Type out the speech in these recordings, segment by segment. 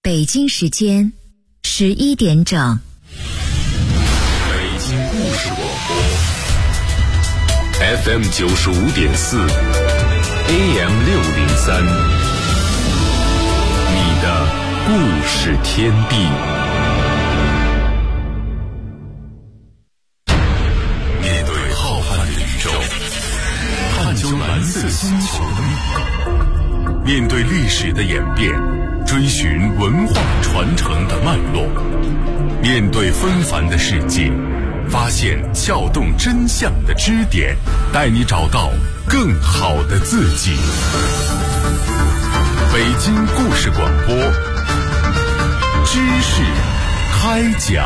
北京时间11点整。 北京故事广播 FM 95.4 AM 603，你的故事天地。面对浩瀚的宇宙，探究蓝色星球的密码，面对历史的演变，追寻文化传承的脉络，面对纷繁的世界，发现撬动真相的支点，带你找到更好的自己。北京故事广播，知识开讲。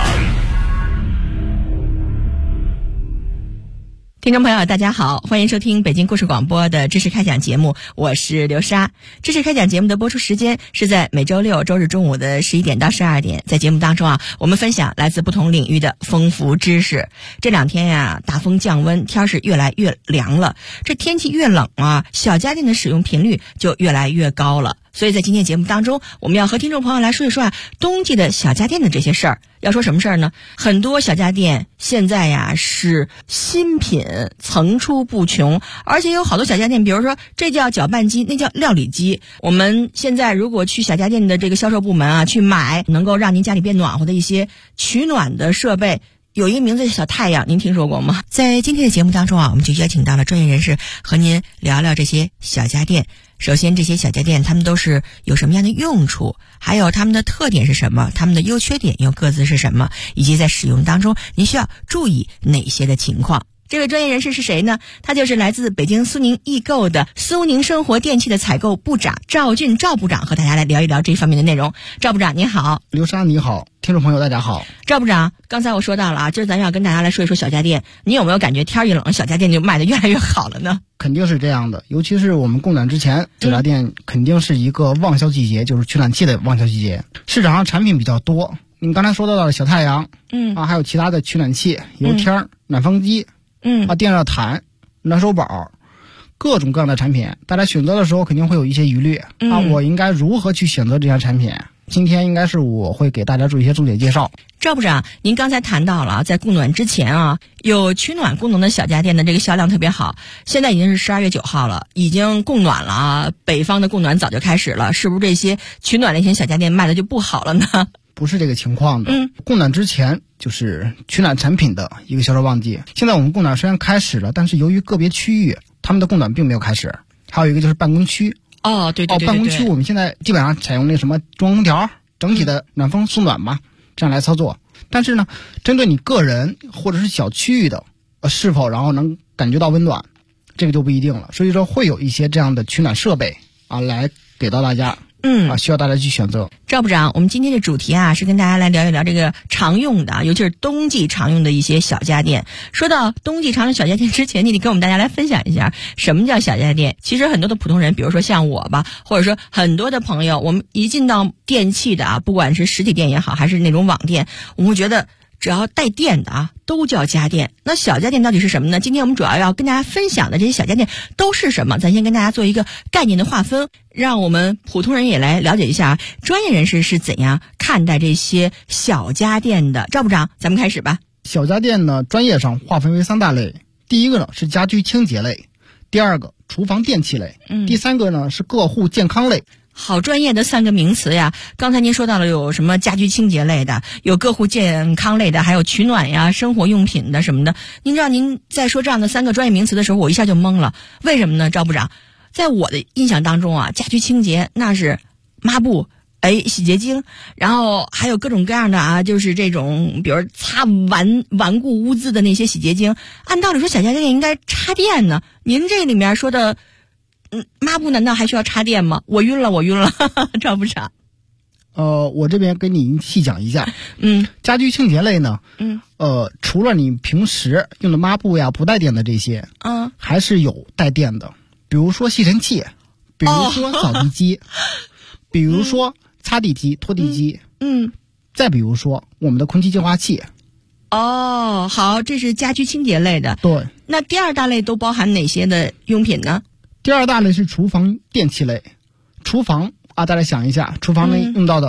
听众朋友大家好，欢迎收听北京故事广播的知识开讲节目，我是刘莎。知识开讲节目的播出时间是在每周六周日中午的11点到12点。在节目当中我们分享来自不同领域的丰富知识。这两天大风降温，天是越来越凉了，这天气越冷小家电的使用频率就越来越高了。所以在今天节目当中，我们要和听众朋友来说一说冬季的小家电的这些事儿。要说什么事儿呢？很多小家电现在是新品层出不穷，而且有好多小家电，比如说这叫搅拌机，那叫料理机。我们现在如果去小家电的这个销售部门去买能够让您家里变暖和的一些取暖的设备，有一个名字叫小太阳，您听说过吗？在今天的节目当中我们就邀请到了专业人士和您聊聊这些小家电。首先这些小家电它们都是有什么样的用处，还有它们的特点是什么，它们的优缺点又各自是什么，以及在使用当中您需要注意哪些的情况。这位专业人士是谁呢？他就是来自北京苏宁易购的苏宁生活电器的采购部长赵俊赵部长，和大家来聊一聊这方面的内容。赵部长您好。 刘莎你好，听众朋友大家好。 赵部长，刚才我说到了今儿咱要跟大家来说一说小家电，你有没有感觉天一冷小家电就卖得越来越好了呢？ 肯定是这样的，尤其是我们供暖之前，小家电肯定是一个旺销季节，就是取暖器的旺销季节。市场上产品比较多，你刚才说到的小太阳，还有其他的取暖器，油天暖风机，电热毯、暖手宝，各种各样的产品，大家选择的时候肯定会有一些疑虑我应该如何去选择这些产品？今天应该是我会给大家做一些重点介绍。 赵部长，您刚才谈到了在供暖之前有取暖功能的小家电的这个销量特别好，现在已经是12月9号了，已经供暖了北方的供暖早就开始了，是不是这些取暖类型小家电卖的就不好了呢？ 不是这个情况的，供暖之前就是取暖产品的一个销售旺季。现在我们供暖虽然开始了，但是由于个别区域他们的供暖并没有开始。还有一个就是办公区， 对， 办公区我们现在基本上采用那什么中央空调，整体的暖风送暖嘛，这样来操作。但是呢，针对你个人或者是小区域的是否然后能感觉到温暖，这个就不一定了。所以说会有一些这样的取暖设备来给到大家。需要大家去选择。 赵部长，我们今天的主题是跟大家来聊一聊这个常用的，尤其是冬季常用的一些小家电。说到冬季常用小家电之前，你得跟我们大家来分享一下什么叫小家电。其实很多的普通人，比如说像我吧，或者说很多的朋友，我们一进到电器的不管是实体店也好，还是那种网店，我们会觉得只要带电的都叫家电。那小家电到底是什么呢？今天我们主要跟大家分享的这些小家电都是什么？咱先跟大家做一个概念的划分，让我们普通人也来了解一下专业人士是怎样看待这些小家电的。赵部长，咱们开始吧。 小家电呢，专业上划分为3大类。第一个呢是家居清洁类，第二个厨房电器类，第三个呢是个户健康类。 好专业的3个名词呀！刚才您说到了有什么家居清洁类的，有个户健康类的，还有取暖呀、生活用品的什么的。您知道您在说这样的3个专业名词的时候，我一下就懵了。为什么呢？赵部长，在我的印象当中家居清洁那是抹布、洗洁精，然后还有各种各样的就是这种比如擦顽固污渍的那些洗洁精。按道理说小家电应该插电呢，您这里面说的抹布难道还需要插电吗？我晕了赵部长。 我这边跟你细讲一下。家居清洁类呢，除了你平时用的抹布呀不带电的这些，还是有带电的，比如说吸尘器，比如说扫地机，比如说擦地机、拖地机，再比如说我们的空气净化器。 好，这是家居清洁类的。 对。 那第2大类都包含哪些的用品呢？ 第2大类是厨房电器类。厨房大家想一下，厨房内用到的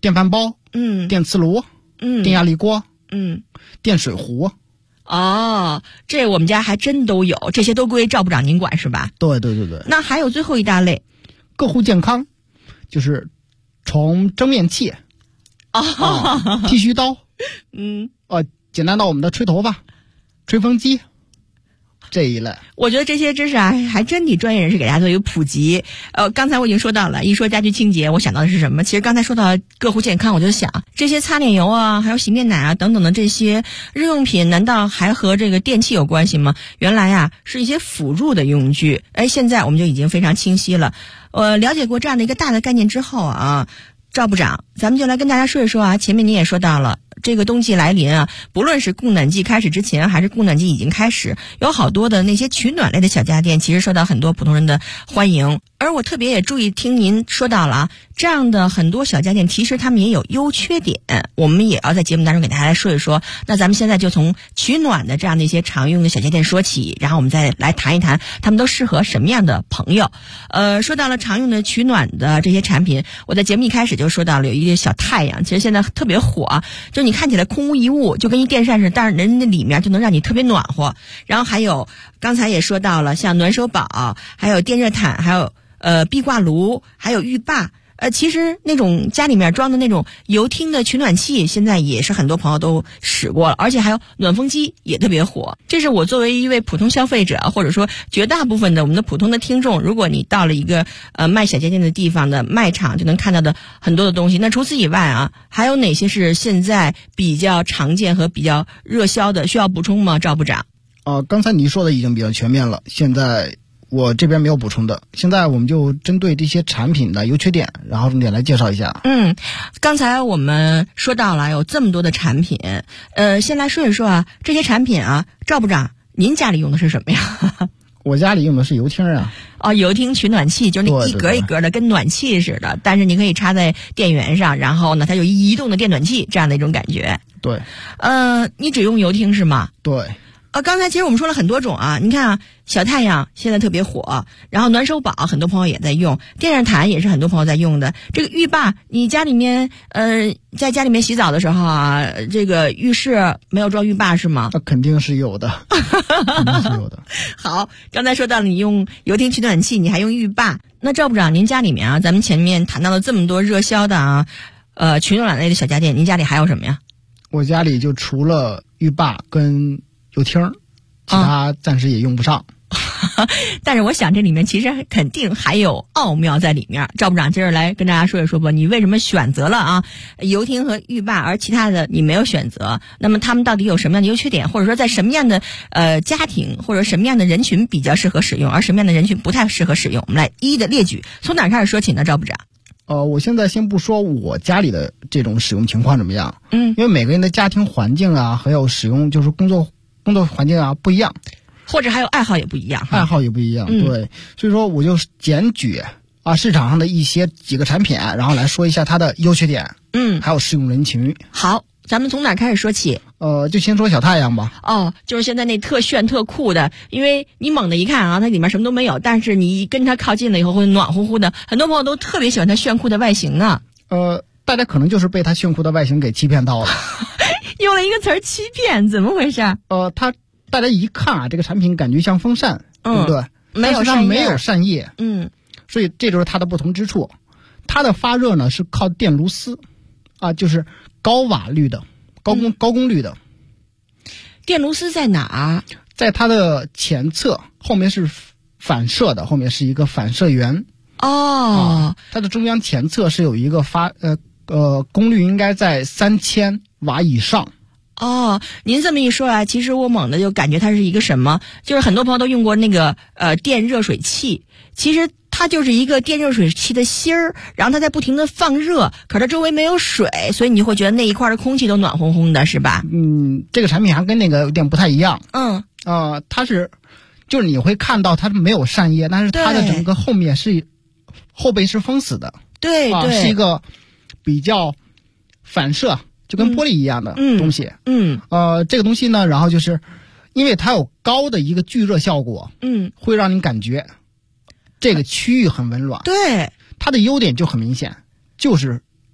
电饭煲，电磁炉，电压力锅，电水壶。 哦，这我们家还真都有，这些都归赵部长您管是吧？ 对对对对。 那还有最后一大类， 个户健康，就是从蒸面器，剃须刀，简单到我们的吹头发、吹风机这一类。 我觉得这些知识啊，还真得专业人士给大家做一个普及。刚才我已经说到了，一说家居清洁，我想到的是什么？其实刚才说到个户健康，我就想这些擦脸油啊，还有洗面奶啊等等的这些日用品，难道还和这个电器有关系吗？原来啊，是一些辅助的用具。现在我们就已经非常清晰了。了解过这样的一个大的概念之后啊，赵部长，咱们就来跟大家说一说啊。前面您也说到了，这个冬季来临啊，不论是供暖季开始之前，还是供暖季已经开始，有好多的那些取暖类的小家电，其实受到很多普通人的欢迎。而我特别也注意听您说到了啊，这样的很多小家电，其实他们也有优缺点，我们也要在节目当中给大家来说一说。那咱们现在就从取暖的这样的一些常用的小家电说起，然后我们再来谈一谈他们都适合什么样的朋友。说到了常用的取暖的这些产品，我在节目一开始就说到了有一个小太阳，其实现在特别火啊，就你看起来空无一物，就跟一电扇似的，但是人家里面就能让你特别暖和。然后还有刚才也说到了像暖手宝，还有电热毯，还有壁挂炉，还有浴霸。其实那种家里面装的那种油汀的取暖器，现在也是很多朋友都使过了，而且还有暖风机也特别火。这是我作为一位普通消费者，或者说绝大部分的我们的普通的听众，如果你到了一个卖小家电的地方的卖场，就能看到的很多的东西。那除此以外啊，还有哪些是现在比较常见和比较热销的，需要补充吗，赵部长？ 刚才你说的已经比较全面了，现在我这边没有补充的，现在我们就针对这些产品的优缺点，然后重点来介绍一下。 刚才我们说到了有这么多的产品，先来说一说啊，这些产品啊，赵部长，您家里用的是什么呀？ 我家里用的是油汀啊。 油汀取暖器，就是那一格一格的，跟暖气似的，但是你可以插在电源上，然后呢，它有移动的电暖器这样的一种感觉。 对。 你只用油汀是吗？ 对。 刚才其实我们说了很多种啊，你看啊，小太阳现在特别火，然后暖手宝很多朋友也在用，电热毯也是很多朋友在用的。这个浴霸，你家里面在家里面洗澡的时候啊，这个浴室没有装浴霸是吗？ 那肯定是有的，肯定是有的。 好，刚才说到了你用油汀取暖器，你还用浴霸，那赵部长您家里面啊，咱们前面谈到了这么多热销的啊，取暖类的小家电，您家里还有什么呀？ 我家里就除了浴霸跟油汀，其他暂时也用不上。 但是我想这里面其实肯定还有奥妙在里面。赵部长接着来跟大家说一说吧，你为什么选择了啊油汀和浴霸，而其他的你没有选择？那么他们到底有什么样的优缺点，或者说在什么样的家庭或者什么样的人群比较适合使用，而什么样的人群不太适合使用？我们来一一的列举，从哪开始说起呢？赵部长。 我现在先不说我家里的这种使用情况怎么样，因为每个人的家庭环境啊，还有使用就是工作环境啊不一样， 或者还有爱好也不一样， 爱好也不一样，对，所以说我就简举市场上的几个产品，然后来说一下它的优缺点，还有适用人群。 好，咱们从哪开始说起？ 就先说小太阳吧。 就是现在那特炫特酷的，因为你猛的一看啊，它里面什么都没有，但是你跟它靠近了以后会暖乎乎的，很多朋友都特别喜欢它炫酷的外形啊。 大家可能就是被它炫酷的外形给欺骗到了。 用了一个词儿欺骗，怎么回事？ 大家一看啊，这个产品感觉像风扇，对不对？但是它没有扇叶，所以这就是它的不同之处。它的发热呢是靠电炉丝，就是高瓦率的、高功率的。 电炉丝在哪儿？ 在它的前侧，后面是反射的，后面是一个反射源。它的中央前侧是有一个功率应该在3000瓦以上。 您这么一说啊，其实我猛的就感觉它是一个什么，就是很多朋友都用过那个电热水器，其实它就是一个电热水器的芯儿，然后它在不停的放热，可是它周围没有水，所以你就会觉得那一块的空气都暖烘烘的，是吧？ 这个产品还跟那个有点不太一样。它就是你会看到它没有扇叶，但是它的整个后背是封死的。对，是一个比较反射，就跟玻璃一样的东西。这个东西呢，然后就是因为它有高的一个聚热效果，会让你感觉这个区域很温暖。对，它的优点就很明显，就是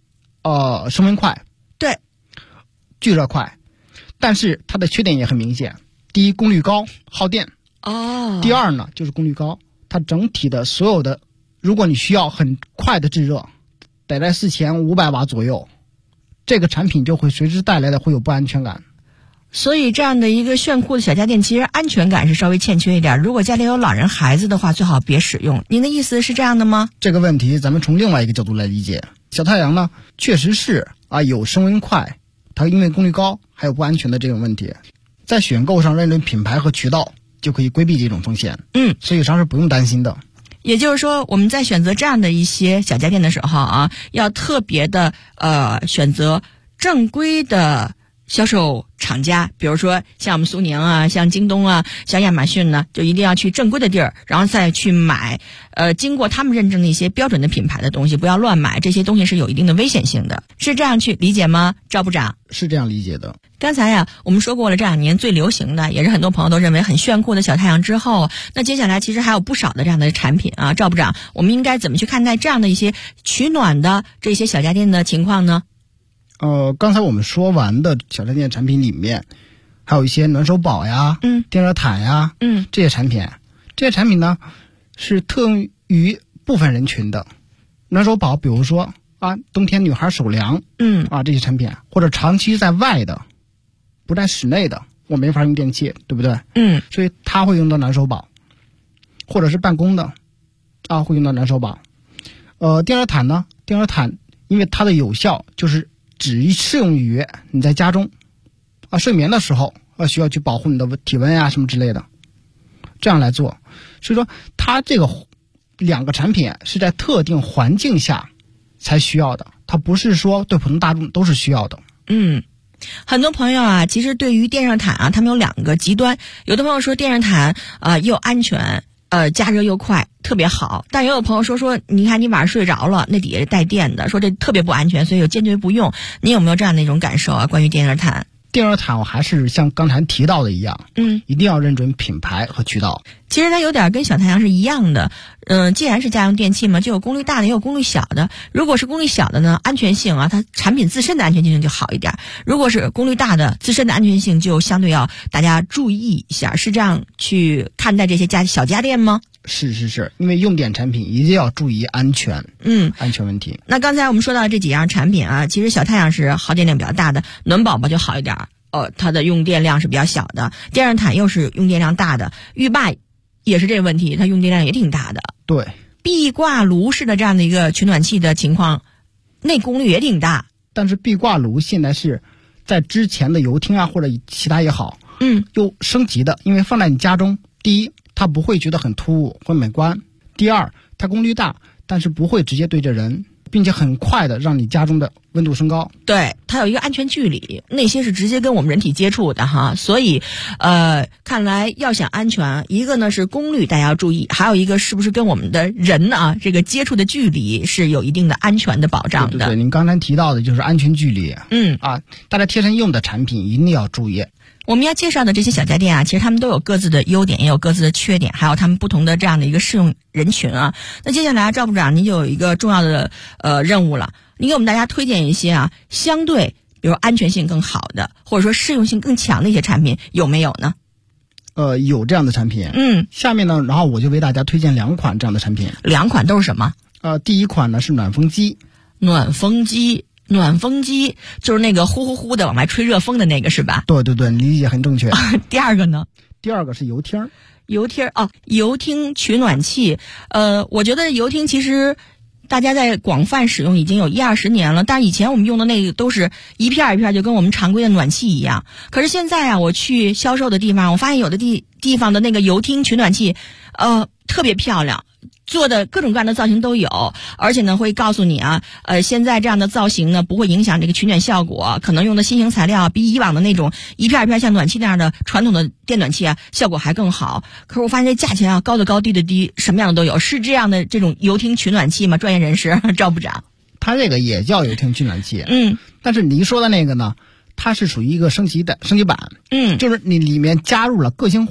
升温快， 对， 聚热快，但是它的缺点也很明显。第一，功率高，耗电。第二呢，就是功率高，它整体的所有的，如果你需要很快的制热，得在4500瓦左右，这个产品就会随之带来的会有不安全感。 所以这样的一个炫酷的小家电，其实安全感是稍微欠缺一点。如果家里有老人孩子的话，最好别使用。您的意思是这样的吗？ 这个问题咱们从另外一个角度来理解。小太阳呢，确实是有升温快，它因为功率高还有不安全的这种问题，在选购上认准品牌和渠道就可以规避这种风险。所以上是不用担心的。 也就是说，我们在选择这样的一些小家电的时候要特别的选择正规的销售厂家，比如说像我们苏宁啊，像京东啊，像亚马逊呢，就一定要去正规的地儿，然后再去买经过他们认证的一些标准的品牌的东西，不要乱买，这些东西是有一定的危险性的。是这样去理解吗，赵部长？ 是这样理解的。 刚才我们说过了，这2年最流行的，也是很多朋友都认为很炫酷的小太阳之后，那接下来其实还有不少的这样的产品赵部长，我们应该怎么去看待这样的一些取暖的这些小家电的情况呢？ 刚才我们说完的小家电产品里面，还有一些暖手宝呀，电热毯呀，这些产品呢是特用于部分人群的。暖手宝，比如说冬天女孩手凉，这些产品，或者长期在外的，不在室内的，我没法用电器，对不对？所以它会用到暖手宝，或者是办公的，会用到暖手宝。电热毯呢？电热毯因为它的有效就是只适用于你在家中睡眠的时候需要去保护你的体温呀什么之类的，这样来做。所以说它这个2个产品是在特定环境下才需要的，它不是说对普通大众都是需要的。 很多朋友其实对于电热毯他们有2个极端，有的朋友说电热毯又安全加热又快，特别好。但也有朋友说你看你晚上睡着了，那底下是带电的，说这特别不安全，所以坚决不用。你有没有这样的一种感受关于电热毯？ 电热毯我还是像刚才提到的一样，一定要认准品牌和渠道。 其实它有点跟小太阳是一样的，既然是家用电器嘛，就有功率大的也有功率小的。如果是功率小的呢，安全性它产品自身的安全性就好一点；如果是功率大的，自身的安全性就相对要大家注意一下。是这样去看待这些小家电吗？ 是，因为用电产品一定要注意安全，安全问题。 那刚才我们说到这几样产品其实小太阳是耗电量比较大的，暖宝宝就好一点，它的用电量是比较小的，电热毯又是用电量大的，浴霸也是这个问题，它用电量也挺大的。 对， 壁挂炉式的这样的一个取暖器的情况，内功率也挺大。 但是壁挂炉现在是在之前的油汀或者其他也好，又升级的，因为放在你家中，第一它不会觉得很突兀或美观，第二它功率大，但是不会直接对着人，并且很快的让你家中的温度升高。 对，它有一个安全距离，那些是直接跟我们人体接触的所以看来要想安全，一个呢是功率大家要注意，还有一个是不是跟我们的人这个接触的距离是有一定的安全的保障的。 对，您刚才提到的就是安全距离。大家贴身用的产品一定要注意。 我们要介绍的这些小家电其实他们都有各自的优点，也有各自的缺点，还有他们不同的这样的一个适用人群那接下来赵部长您就有一个重要的任务了，您给我们大家推荐一些相对比如安全性更好的，或者说适用性更强的一些产品，有没有呢？ 有这样的产品。下面呢，然后我就为大家推荐2款这样的产品。 2款都是什么？ 第一款呢是暖风机。暖风机就是那个呼呼呼的往外吹热风的那个是吧？对，你理解很正确。 第二个呢？ 第二个是油汀。 油汀取暖器。我觉得油汀其实大家在广泛使用已经有10-20年了，但是以前我们用的那个都是一片一片，就跟我们常规的暖气一样。可是现在我去销售的地方，我发现有的地方的那个油汀取暖器特别漂亮，做的各种各样的造型都有，而且呢会告诉你现在这样的造型呢不会影响这个取暖效果，可能用的新型材料比以往的那种一片一片像暖气那样的传统的电暖气效果还更好。可是我发现这价钱高的高低的低，什么样的都有。是这样的这种油汀取暖器吗？专业人士赵部长。 它这个也叫油汀取暖器，但是您说的那个呢，它是属于一个升级版，就是你里面加入了个性化，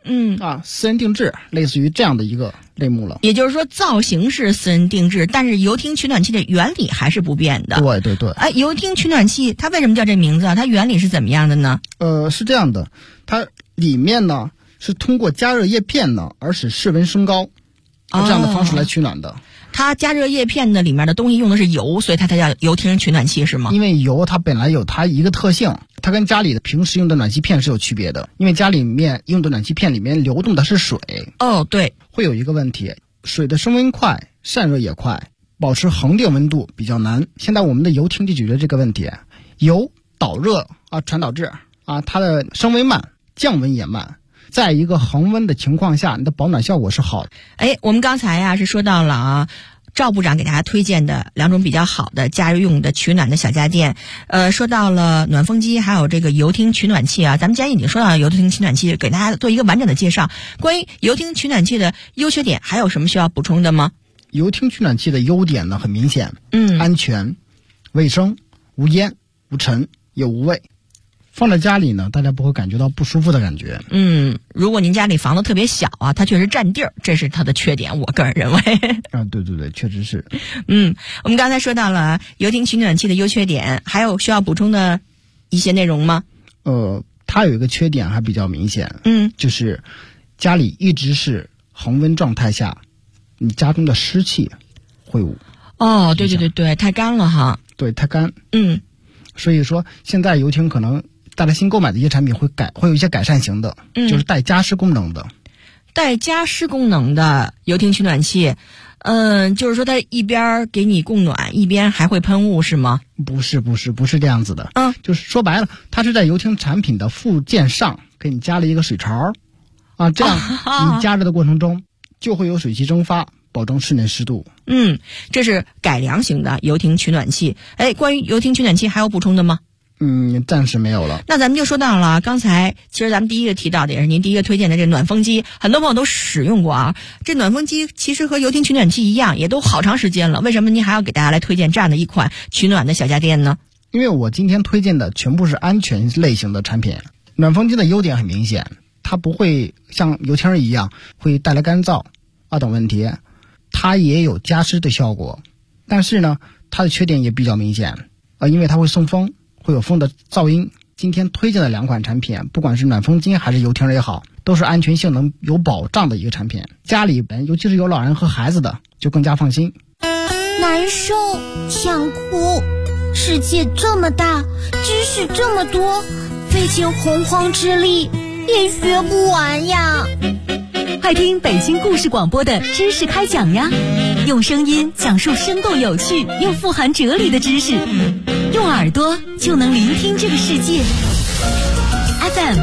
私人定制，类似于这样的一个类目了。 也就是说，造型是私人定制，但是油汀取暖器的原理还是不变的。 对对对。 油汀取暖器它为什么叫这名字啊？它原理是怎么样的呢？ 是这样的，它里面呢是通过加热叶片呢而使室温升高，这样的方式来取暖的。 它加热叶片的里面的东西用的是油，所以它才叫油汀取暖器是吗？ 因为油它本来有它一个特性，它跟家里的平时用的暖气片是有区别的。因为家里面用的暖气片里面流动的是水。 对， 会有一个问题，水的升温快，散热也快，保持恒定温度比较难。现在我们的油汀就解决这个问题，油导热传导质它的升温慢，降温也慢。在一个恒温的情况下，你的保暖效果是好的。 我们刚才是说到了赵部长给大家推荐的2种比较好的家用的取暖的小家电，说到了暖风机，还有这个油汀取暖器咱们今天已经说到了油汀取暖器，给大家做一个完整的介绍。关于油汀取暖器的优缺点，还有什么需要补充的吗？ 油汀取暖器的优点呢很明显，安全、卫生、无烟、无尘也无味。放在家里呢，大家不会感觉到不舒服的感觉。 如果您家里房子特别小它确实占地儿，这是它的缺点，我个人认为。 对对对，确实是。 我们刚才说到了油汀取暖器的优缺点，还有需要补充的一些内容吗？ 它有一个缺点还比较明显，就是家里一直是恒温状态下，你家中的湿气会对对对对，太干了哈。 对，太干。所以说现在油汀可能大家新购买的一些产品会有一些改善型的，就是带加湿功能的。 带加湿功能的油汀取暖器，就是说它一边给你供暖，一边还会喷雾是吗？ 不是这样子的。就是说白了，它是在油汀产品的附件上给你加了一个水槽这样你加热的过程中就会有水汽蒸发，保证室内湿度。 这是改良型的油汀取暖器。关于油汀取暖器还有补充的吗？ 暂时没有了。 那咱们就说到了刚才，其实咱们第一个提到的也是您第一个推荐的这个暖风机，很多朋友都使用过这暖风机其实和油汀取暖器一样，也都好长时间了，为什么您还要给大家来推荐这样的一款取暖的小家电呢？ 因为我今天推荐的全部是安全类型的产品。暖风机的优点很明显，它不会像油汀一样会带来干燥等问题，它也有加湿的效果，但是呢它的缺点也比较明显因为它会送风，会有风的噪音。今天推荐的2款产品，不管是暖风机还是油汀也好，都是安全性能有保障的一个产品。家里人尤其是有老人和孩子的就更加放心。 难受，想哭，世界这么大，知识这么多，费尽洪荒之力也学不完呀。 快听北京故事广播的知识开讲呀，用声音讲述生动有趣又富含哲理的知识，用耳朵就能聆听这个世界。FM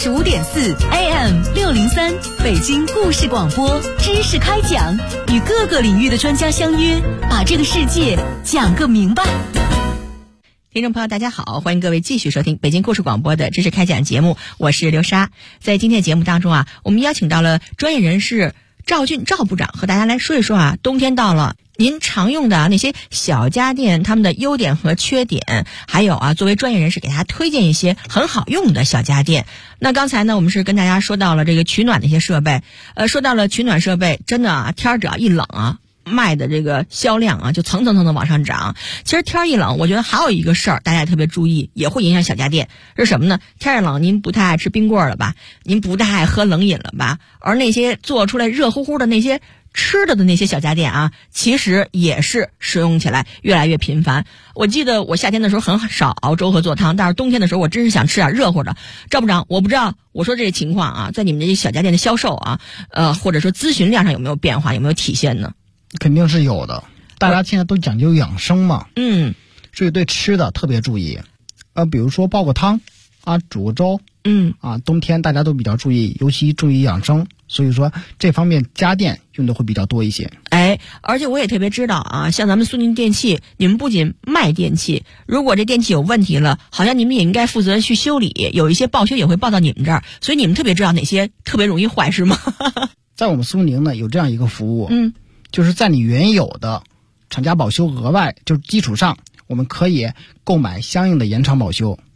95.4 AM 603，北京故事广播知识开讲，与各个领域的专家相约，把这个世界讲个明白。 听众朋友大家好，欢迎各位继续收听北京故事广播的知识开讲节目，我是刘莎。在今天的节目当中我们邀请到了专业人士赵俊赵部长和大家来说一说冬天到了，您常用的那些小家电它们的优点和缺点，还有作为专业人士给大家推荐一些很好用的小家电。那刚才呢我们是跟大家说到了这个取暖的一些设备，说到了取暖设备，真的天只要一冷卖的这个销量就层层的往上涨。其实天一冷，我觉得还有一个事儿大家也特别注意，也会影响小家电，是什么呢？天一冷，您不太爱吃冰棍了吧？您不太爱喝冷饮了吧？而那些做出来热乎乎的那些吃的那些小家电其实也是使用起来越来越频繁。我记得我夏天的时候很少熬粥和做汤，但是冬天的时候我真是想吃点热乎的。赵部长，我不知道我说这个情况在你们这些小家电的销售或者说咨询量上有没有变化，有没有体现呢？ 肯定是有的，大家现在都讲究养生嘛，所以对吃的特别注意，比如说煲个汤煮个粥，冬天大家都比较注意，尤其注意养生，所以说这方面家电用的会比较多一些。 而且我也特别知道像咱们苏宁电器，你们不仅卖电器，如果这电器有问题了，好像你们也应该负责去修理，有一些报修也会报到你们这儿，所以你们特别知道哪些特别容易坏，是吗？ 在我们苏宁呢有这样一个服务，就是在你原有的厂家保修额外就是基础上，我们可以购买相应的延长保修，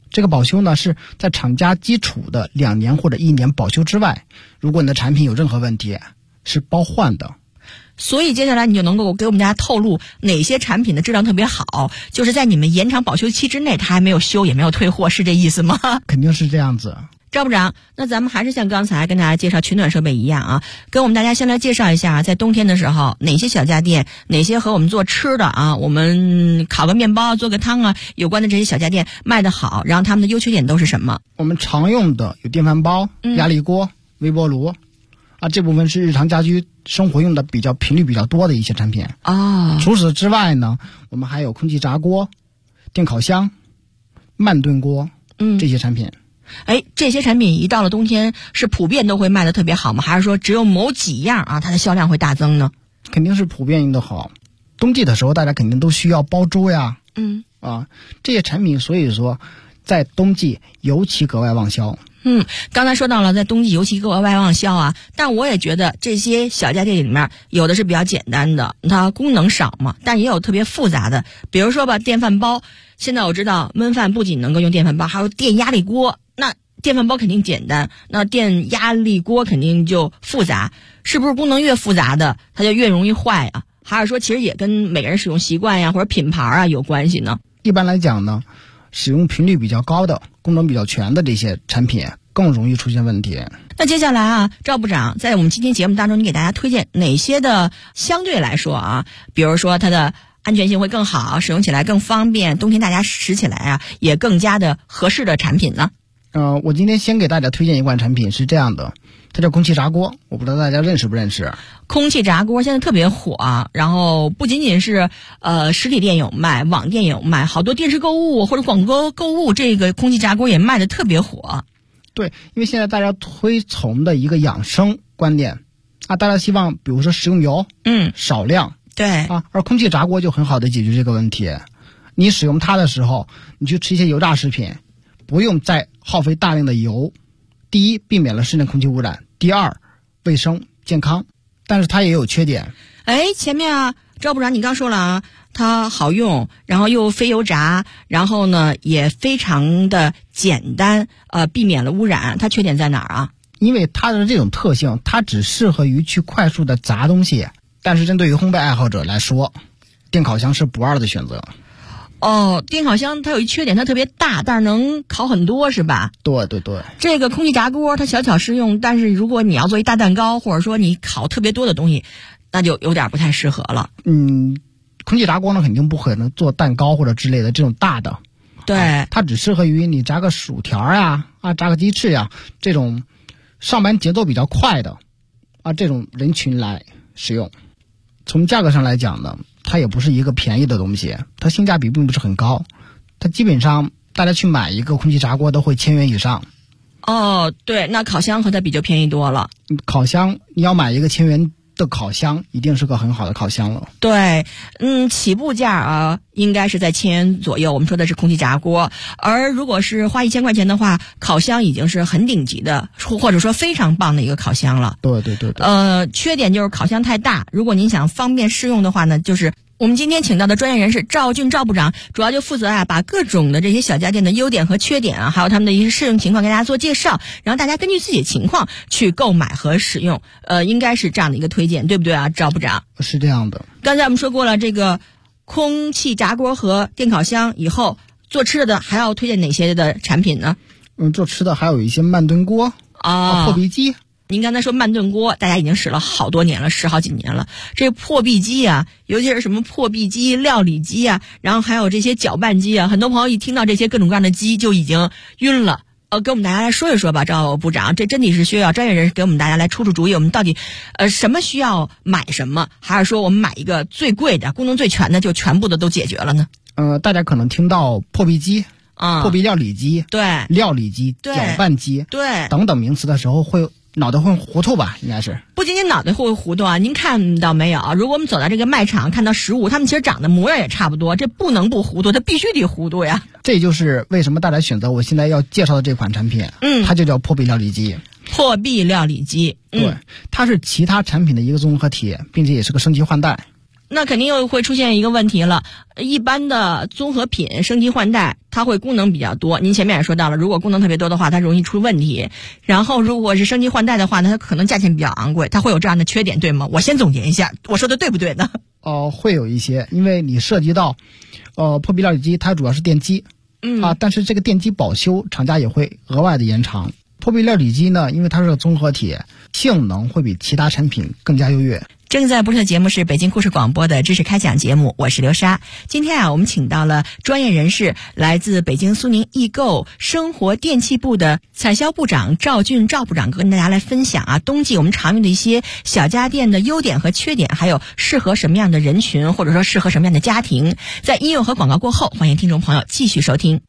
这个保修呢是在厂家基础的2年或者1年保修之外，如果你的产品有任何问题，是包换的。 所以接下来你就能够给我们大家透露哪些产品的质量特别好，就是在你们延长保修期之内，它还没有修也没有退货，是这意思吗？ 肯定是这样子。 赵部长，那咱们还是像刚才跟大家介绍取暖设备一样啊，跟我们大家先来介绍一下，在冬天的时候哪些小家电，哪些和我们做吃的啊，我们烤个面包做个汤啊有关的这些小家电卖得好，然后他们的优缺点都是什么？ 我们常用的有电饭煲、压力锅、微波炉啊，这部分是日常家居生活用的频率比较多的一些产品。除此之外呢，我们还有空气炸锅、电烤箱、慢炖锅这些产品。 这些产品一到了冬天是普遍都会卖得特别好吗？还是说只有某几样啊它的销量会大增呢？ 肯定是普遍的好。冬季的时候大家肯定都需要煲粥呀，这些产品所以说在冬季尤其格外旺销。 刚才说到了在冬季尤其格外旺销啊，但我也觉得这些小家电里面有的是比较简单的，它功能少嘛，但也有特别复杂的，比如说吧，电饭煲。现在我知道焖饭不仅能够用电饭煲，还有电压力锅。那电饭煲肯定简单，那电压力锅肯定就复杂，是不是功能越复杂的它就越容易坏啊？还是说其实也跟每个人使用习惯呀或者品牌啊有关系呢？ 一般来讲呢，使用频率比较高的、功能比较全的这些产品更容易出现问题。 那接下来啊，赵部长在我们今天节目当中，你给大家推荐哪些的相对来说啊，比如说它的安全性会更好，使用起来更方便，冬天大家使起来啊也更加的合适的产品呢？ 我今天先给大家推荐一款产品，是这样的，它叫空气炸锅，我不知道大家认识不认识。 空气炸锅现在特别火啊，然后不仅仅是实体店有卖，网店也有卖，好多电视购物或者广播购物，这个空气炸锅也卖的特别火。 对，因为现在大家推崇的一个养生观念啊，大家希望比如说食用油少量， 对啊，而空气炸锅就很好的解决这个问题。你使用它的时候，你去吃一些油炸食品，不用再耗费大量的油，第一避免了室内空气污染，第二卫生健康。但是它也有缺点。 前面啊赵部长你刚说了啊，它好用，然后又非油炸，然后呢也非常的简单，避免了污染，它缺点在哪儿啊？ 因为它的这种特性，它只适合于去快速的炸东西，但是针对于烘焙爱好者来说，电烤箱是不二的选择。 电烤箱它有一缺点，它特别大，但是能烤很多是吧？ 对对对。 这个空气炸锅它小巧适用，但是如果你要做一大蛋糕，或者说你烤特别多的东西，那就有点不太适合了。 空气炸锅呢肯定不可能做蛋糕或者之类的这种大的。 对。 它只适合于你炸个薯条呀，炸个鸡翅呀，这种上班节奏比较快的这种人群来使用。从价格上来讲呢，它也不是一个便宜的东西，它性价比并不是很高，它基本上大家去买一个空气炸锅都会1000元以上。 对，那烤箱和它比就便宜多了。 烤箱你要买一个1000元的烤箱，一定是个很好的烤箱了。 对，起步价应该是在1000元左右，我们说的是空气炸锅。而如果是花1000块钱的话，烤箱已经是很顶级的，或者说非常棒的一个烤箱了。 对对对对。 缺点就是烤箱太大，如果您想方便适用的话呢，就是我们今天请到的专业人士赵俊赵部长，主要就负责把各种的这些小家电的优点和缺点还有他们的一些适用情况给大家做介绍，然后大家根据自己的情况去购买和使用，应该是这样的一个推荐，对不对啊，赵部长？ 是这样的。 刚才我们说过了，这个空气炸锅和电烤箱，以后做吃的还要推荐哪些的产品呢？ 做吃的还有一些慢炖锅破壁机。 您刚才说慢炖锅，大家已经使了好多年了，使好几年了。这破壁机尤其是什么破壁机、料理机然后还有这些搅拌机很多朋友一听到这些各种各样的机就已经晕了。给我们大家来说一说吧，赵部长，这真的是需要专业人士给我们大家来出主意，我们到底什么需要买什么，还是说我们买一个最贵的、功能最全的就全部的都解决了呢？ 大家可能听到破壁机破壁料理机、 对， 料理机、搅拌机对等等名词的时候脑袋会糊涂吧？应该是不仅仅脑袋会糊涂您看到没有？如果我们走到这个卖场看到食物，他们其实长得模样也差不多，这不能不糊涂，它必须得糊涂呀。 这就是为什么大家选择我现在要介绍的这款产品，它就叫破壁料理机。 破壁料理机， 对，它是其他产品的一个综合体，并且也是个升级换代。 那肯定又会出现一个问题了。一般的综合品升级换代，它会功能比较多。您前面也说到了，如果功能特别多的话，它容易出问题。然后如果是升级换代的话呢，它可能价钱比较昂贵，它会有这样的缺点，对吗？我先总结一下，我说的对不对呢？ 会有一些，因为你涉及到，破壁料理机它主要是电机，但是这个电机保修厂家也会额外的延长。破壁料理机呢，因为它是个综合体，性能会比其他产品更加优越。 正在播出的节目是北京故事广播的知识开讲节目，我是刘莎。今天我们请到了专业人士，来自北京苏宁易购生活电器部的采销部长赵俊赵部长，跟大家来分享冬季我们常用的一些小家电的优点和缺点，还有适合什么样的人群，或者说适合什么样的家庭。在音乐和广告过后，欢迎听众朋友继续收听。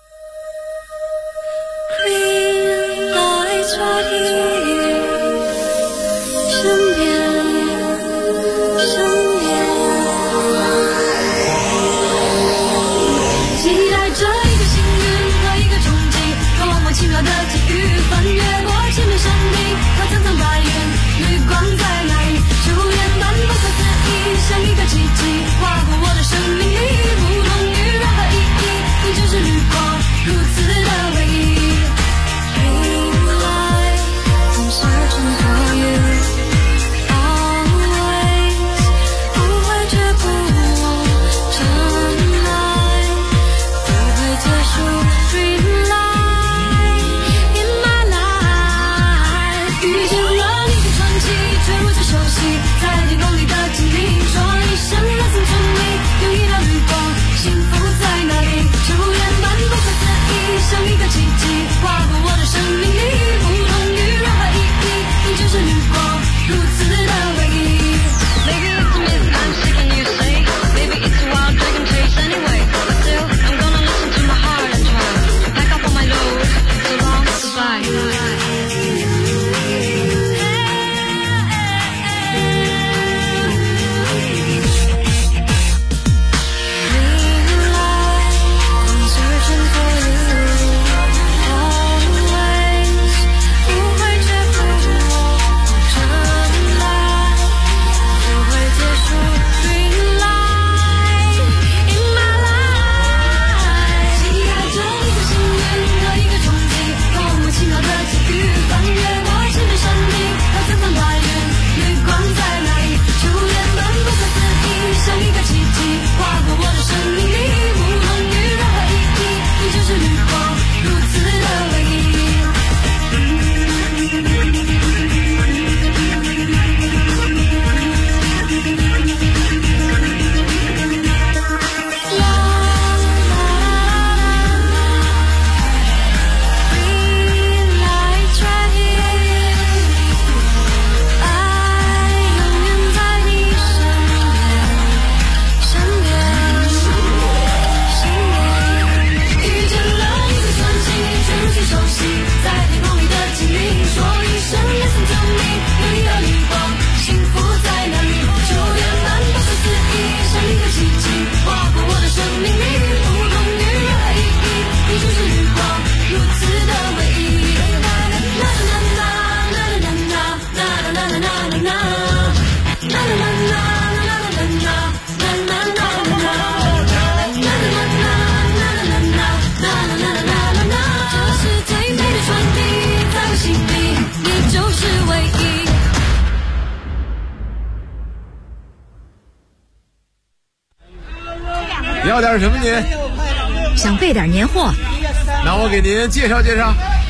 要点什么您？ 想备点年货。 那我给您介绍介绍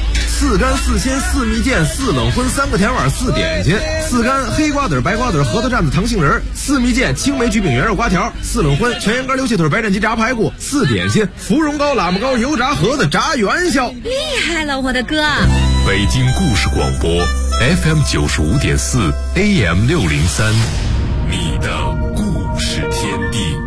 ：4干4鲜4蜜饯4冷荤3个甜碗4点心，4干黑瓜子白瓜子核桃蘸子糖杏仁，4蜜饯青梅橘饼圆肉瓜条，4冷荤全羊肝溜气腿白斩鸡炸排骨，4点心芙蓉糕喇嘛糕油炸盒子炸元宵。 厉害了，我的哥！ 北京故事广播 FM 95.4 AM 603，你的故事天地。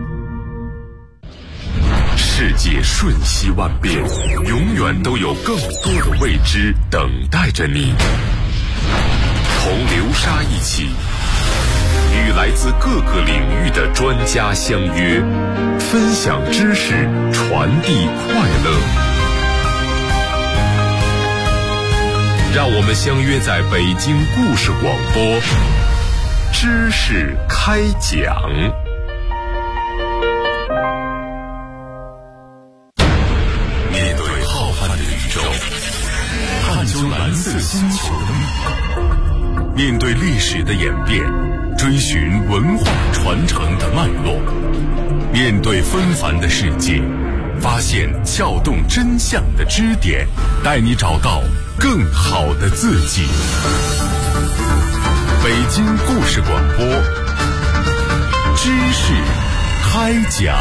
世界瞬息万变，永远都有更多的未知等待着你。同流沙一起，与来自各个领域的专家相约，分享知识，传递快乐。让我们相约在北京故事广播知识开讲。面对浩瀚的宇宙，探究蓝色星球的密码，面对历史的演变，追寻文化传承的脉络，面对纷繁的世界，发现撬动真相的支点，带你找到更好的自己。北京故事广播，知识开讲。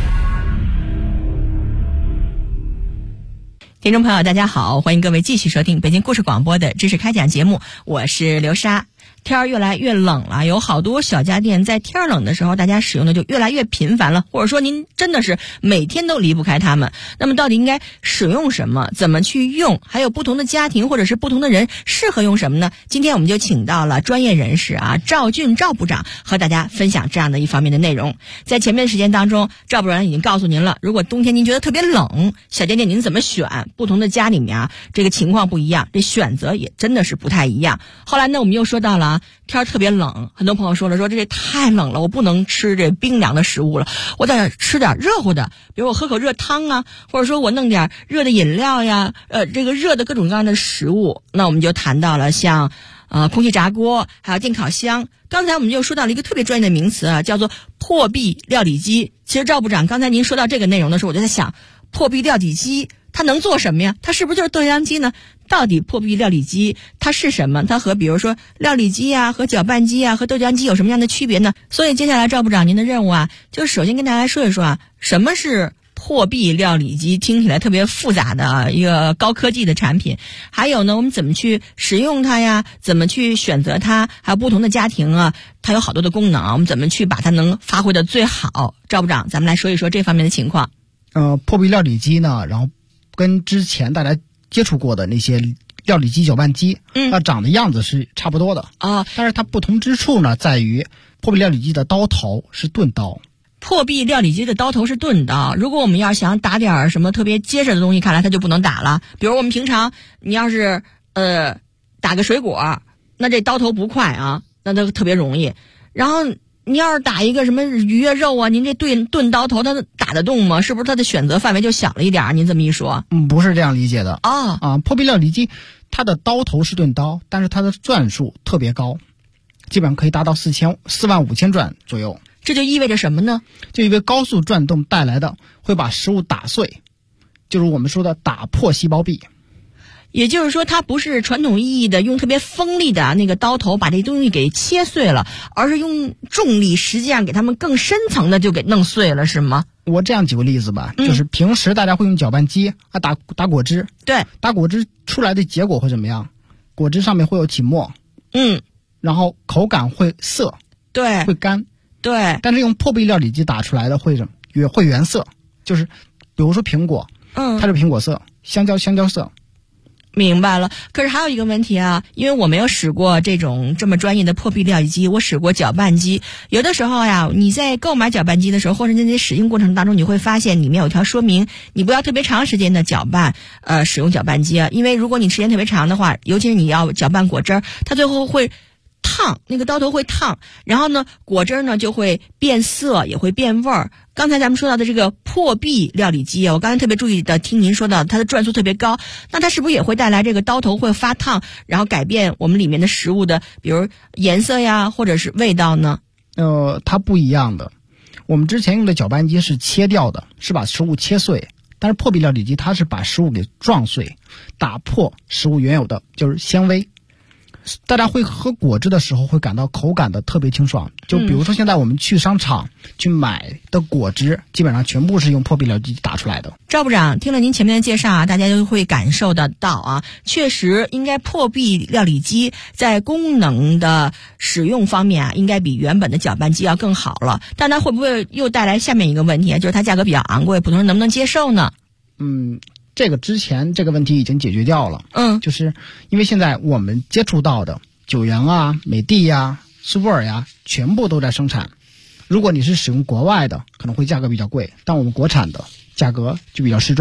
听众朋友大家好，欢迎各位继续收听北京故事广播的知识开讲节目，我是刘莎。天儿越来越冷了，有好多小家电在天冷的时候大家使用的就越来越频繁了，或者说您真的是每天都离不开它们。那么到底应该使用什么，怎么去用，还有不同的家庭或者是不同的人适合用什么呢？今天我们就请到了专业人士赵俊赵部长和大家分享这样的一方面的内容。在前面的时间当中，赵部长已经告诉您了，如果冬天您觉得特别冷，小家电您怎么选，不同的家里面这个情况不一样，这选择也真的是不太一样。后来呢，我们又说到了天儿特别冷，很多朋友说这太冷了，我不能吃这冰凉的食物了，我得吃点热乎的，比如我喝口热汤啊，或者说我弄点热的饮料呀，这个热的各种各样的食物。那我们就谈到了像空气炸锅，还有电烤箱。刚才我们就说到了一个特别专业的名词叫做破壁料理机。其实赵部长刚才您说到这个内容的时候，我就在想，破壁料理机它能做什么呀？它是不是就是豆浆机呢？到底破壁料理机它是什么？它和比如说料理机和搅拌机和豆浆机有什么样的区别呢？所以接下来赵部长您的任务就是首先跟大家说一说什么是破壁料理机，听起来特别复杂的一个高科技的产品。还有呢，我们怎么去使用它呀？怎么去选择它？还有不同的家庭它有好多的功能，我们怎么去把它能发挥的最好？赵部长，咱们来说一说这方面的情况。 破壁料理机呢，然后跟之前大家接触过的那些料理机、搅拌机，它长的样子是差不多的但是它不同之处呢，在于破壁料理机的刀头是钝刀。 破壁料理机的刀头是钝刀，如果我们要想打点什么特别结实的东西，看来它就不能打了。比如我们平常你要是打个水果，那这刀头不快那都特别容易。然后你要是打一个什么鱼肉您这钝刀头它打得动吗？是不是它的选择范围就小了一点？您这么一说， 不是这样理解的破壁料理机它的刀头是钝刀，但是它的转数特别高，基本上可以达到45000转左右。 这就意味着什么呢？ 就因为高速转动带来的会把食物打碎，就是我们说的打破细胞壁。 也就是说，它不是传统意义的用特别锋利的那个刀头把这东西给切碎了，而是用重力实际上给它们更深层的就给弄碎了，是吗？ 我这样举个例子吧，就是平时大家会用搅拌机打果汁， 对， 打果汁出来的结果会怎么样？果汁上面会有起沫，然后口感会涩， 对， 会干， 对。 但是用破壁料理机打出来的会原色，就是比如说苹果，它是苹果色，香蕉色。 明白了。可是还有一个问题因为我没有使过这么专业的破壁料理机，我使过搅拌机。有的时候你在购买搅拌机的时候，或者在使用过程当中，你会发现里面有条说明，你不要特别长时间的搅拌使用搅拌机因为如果你时间特别长的话，尤其是你要搅拌果汁，它最后会烫，那个刀头会烫，然后呢果汁呢就会变色，也会变味儿。刚才咱们说到的这个破壁料理机我刚才特别注意的听您说到它的转速特别高，那它是不是也会带来这个刀头会发烫，然后改变我们里面的食物的比如颜色或者是味道呢？ 它不一样的。我们之前用的搅拌机是切掉的，是把食物切碎，但是破壁料理机它是把食物给撞碎，打破食物原有的就是纤维。大家会喝果汁的时候会感到口感的特别清爽，就比如说现在我们去商场去买的果汁，基本上全部是用破壁料理机打出来的。 赵部长，听了您前面的介绍大家就会感受得到确实应该破壁料理机在功能的使用方面应该比原本的搅拌机要更好了，但它会不会又带来下面一个问题就是它价格比较昂贵，普通人能不能接受呢？ 这个之前这个问题已经解决掉了。就是因为现在我们接触到的九阳美的苏泊尔全部都在生产。如果你是使用国外的，可能会价格比较贵，但我们国产的价格就比较适中。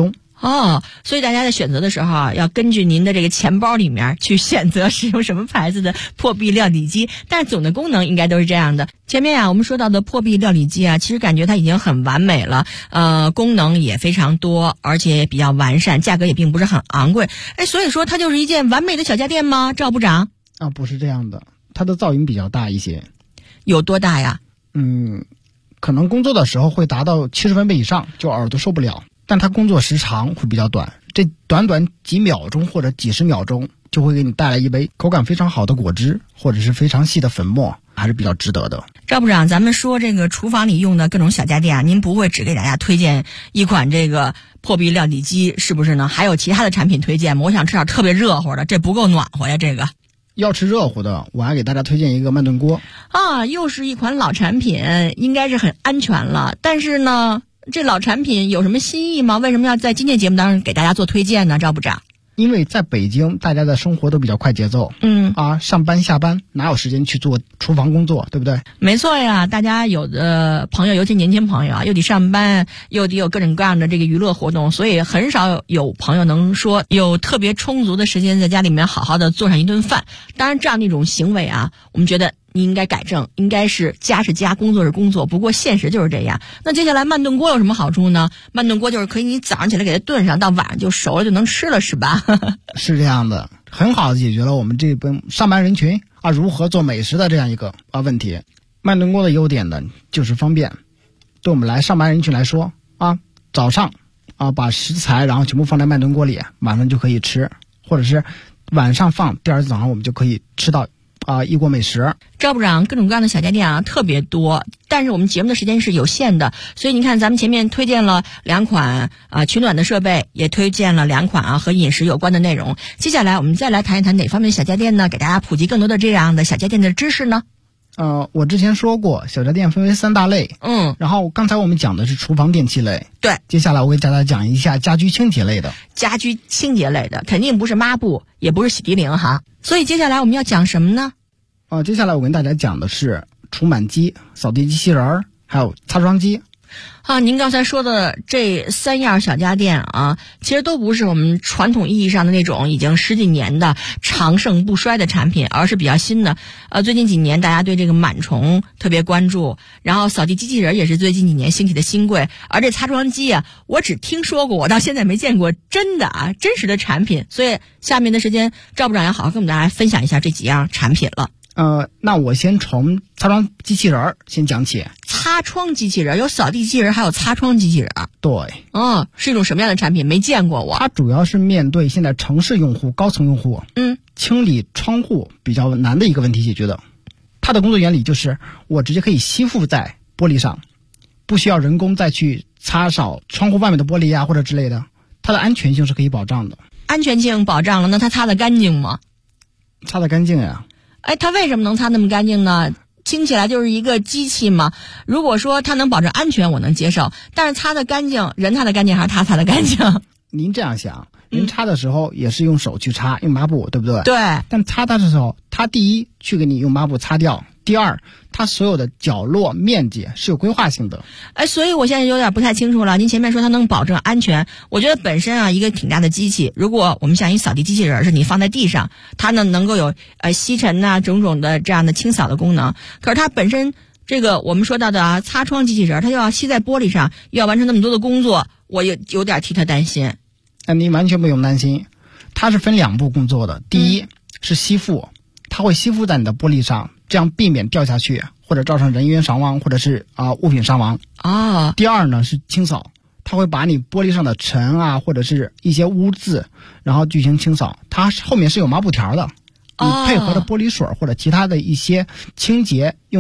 所以大家在选择的时候啊，要根据您的这个钱包里面去选择使用什么牌子的破壁料理机，但是总的功能应该都是这样的。前面啊我们说到的破壁料理机啊，其实感觉它已经很完美了，功能也非常多，而且也比较完善，价格也并不是很昂贵。所以说它就是一件完美的小家电吗？赵部长？ 不是这样的，它的噪音比较大一些。 有多大呀？ 可能工作的时候会达到70分贝以上，就耳朵受不了。但它工作时长会比较短，这短短几秒钟或者几十秒钟就会给你带来一杯口感非常好的果汁，或者是非常细的粉末，还是比较值得的。 赵部长，咱们说这个厨房里用的各种小家电啊，您不会只给大家推荐一款这个破壁料理机是不是呢？还有其他的产品推荐吗？我想吃点特别热乎的，这不够暖和呀。这个要吃热乎的，我还给大家推荐一个慢炖锅又是一款老产品，应该是很安全了，但是呢这老产品有什么新意吗？为什么要在今天节目当中给大家做推荐呢？赵部长？ 因为在北京大家的生活都比较快节奏，上班下班哪有时间去做厨房工作，对不对？ 没错呀，大家有的朋友，尤其年轻朋友啊，又得上班，又得有各种各样的这个娱乐活动，所以很少有朋友能说有特别充足的时间在家里面好好的做上一顿饭。当然这样的一种行为啊，我们觉得你应该改正，应该是家是家，工作是工作，不过现实就是这样。那接下来慢炖锅有什么好处呢？慢炖锅就是可以你早上起来给它炖上，到晚上就熟了就能吃了，是吧？ 是这样的，很好的解决了我们这帮上班人群如何做美食的这样一个问题。慢炖锅的优点呢就是方便，对我们来上班人群来说早上把食材然后全部放在慢炖锅里，晚上就可以吃，或者是晚上放，第二天早上我们就可以吃到一锅美食。 赵部长，各种各样的小家电特别多，但是我们节目的时间是有限的，所以您看咱们前面推荐了2款取暖的设备，也推荐了2款和饮食有关的内容。接下来我们再来谈一谈哪方面的小家电呢？给大家普及更多的这样的小家电的知识呢？ 我之前说过小家电分为3大类，然后刚才我们讲的是厨房电器类，对，接下来我给大家讲一下家居清洁类的。家居清洁类的肯定不是抹布，也不是洗涤灵哈，所以接下来我们要讲什么呢？接下来我跟大家讲的是除螨机、扫地机器人还有擦窗机。 您刚才说的这3样小家电其实都不是我们传统意义上的那种已经10几年的长盛不衰的产品，而是比较新的。最近几年大家对这个螨虫特别关注，然后扫地机器人也是最近几年兴起的新贵，而这擦窗机我只听说过，我到现在没见过真实的产品。所以下面的时间赵部长要好好跟我们大家分享一下这几样产品了。 那我先从擦窗机器人先讲起。 擦窗机器人有扫地机器人，还有擦窗机器人。 对， 是一种什么样的产品？没见过我。 它主要是面对现在城市用户、高层用户，清理窗户比较难的一个问题解决的。它的工作原理就是我直接可以吸附在玻璃上，不需要人工再去擦扫窗户外面的玻璃或者之类的，它的安全性是可以保障的。 安全性保障了，那它擦得干净吗？ 擦得干净呀。 它为什么能擦那么干净呢？听起来就是一个机器嘛。如果说它能保证安全，我能接受，但是擦得干净，人擦得干净还是它擦得干净？ 您这样想，人擦的时候也是用手去擦，用抹布，对不对？ 对。 但擦它的时候，它第一去给你用抹布擦掉，第二它所有的角落面积是有规划性的。 所以我现在有点不太清楚了。您前面说它能保证安全，我觉得本身一个挺大的机器，如果我们像一扫地机器人是你放在地上，它呢能够有吸尘种种的这样的清扫的功能，可是它本身这个我们说到的擦窗机器人，它又要吸在玻璃上，又要完成那么多的工作，我也有点替它担心。 你完全不用担心，它是分2步工作的。第一是吸附，它会吸附在你的玻璃上，这样避免掉下去或者造成人员伤亡或者是物品伤亡。第二呢是清扫，它会把你玻璃上的尘或者是一些污渍然后进行清扫，它后面是有抹布条的，你配合的玻璃水或者其他的一些清洁用